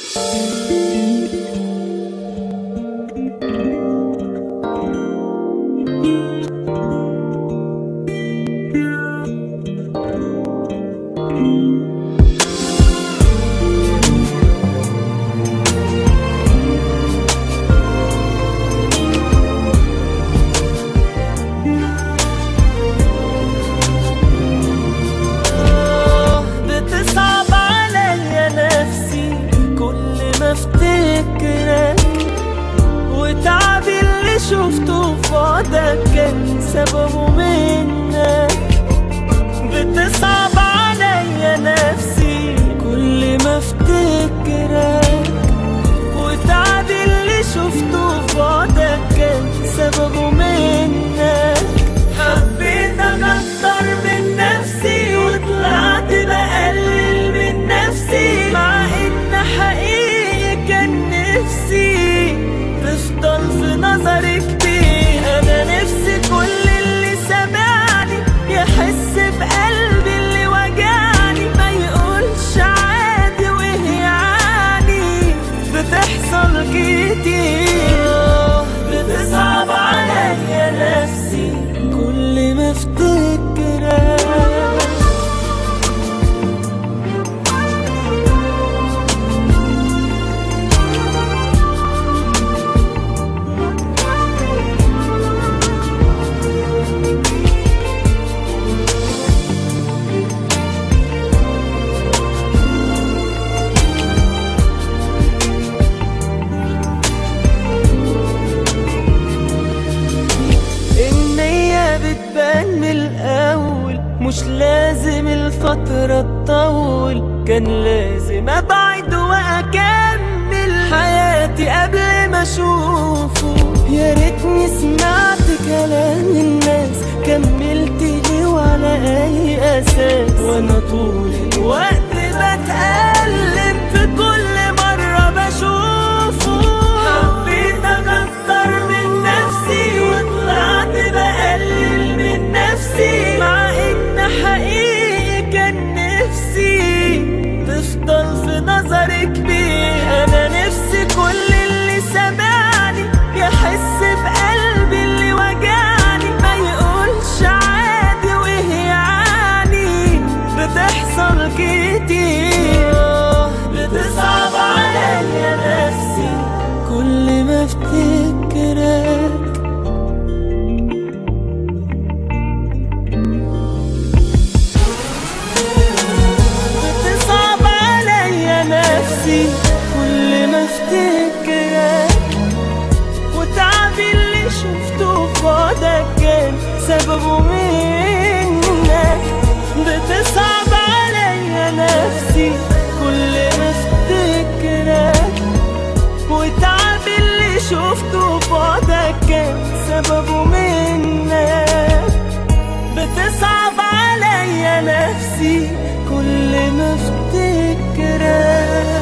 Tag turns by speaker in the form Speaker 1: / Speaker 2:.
Speaker 1: بتصعب عليا نفسي كل ما افتكرك، وتعبي اللي شفته في بعدك كان سببه منك. بتصعب عليا نفسي كل ما افتكرك، وتعبي اللي شفته في بعدك كان سببه منك. حبيت اكتر من نفسي وطلعت بقلل من نفسي، مع ان حقيقي كان نفسي تفضل في نظري كتير. انا نفسي كل اللي سمعني يحس بقلبي اللي وجعني، ما يقولش عادي وايه يعني، بتحصل كتير. بتصعب عليا نفسي كل ما افتكرك. بتبان من الأول، مش لازم الفترة تطول، كان لازم أبعد وأكمل حياتي قبل ما أشوفه. يا ريتني سمعت كلام الناس، كملت ليه وعلى أي أساس، وأنا طول الوقت بتألم في كل مرة بشوفه. حبيت أكتر من نفسي وطلعت بقلل من نفسي، مع إن حقيقي كان نفسي تفضل في نظري كبير. أنا نفسي كل اللي سمعني يحس بقلبي اللي وجعني، ما يقولش عادي وايه يعني، بتحصل كتير. بتصعب عليا نفسي كل ما افتكرك. بتصعب عليا نفسي كل ما افتكرك، وتعبي اللي شفته في بعدك كان سببه منك. بتصعب عليا نفسي كل ما افتكرك، وتعبي اللي شفته في بعدك كان سببه منك. بتصعب عليا نفسي كل ما افتكرك.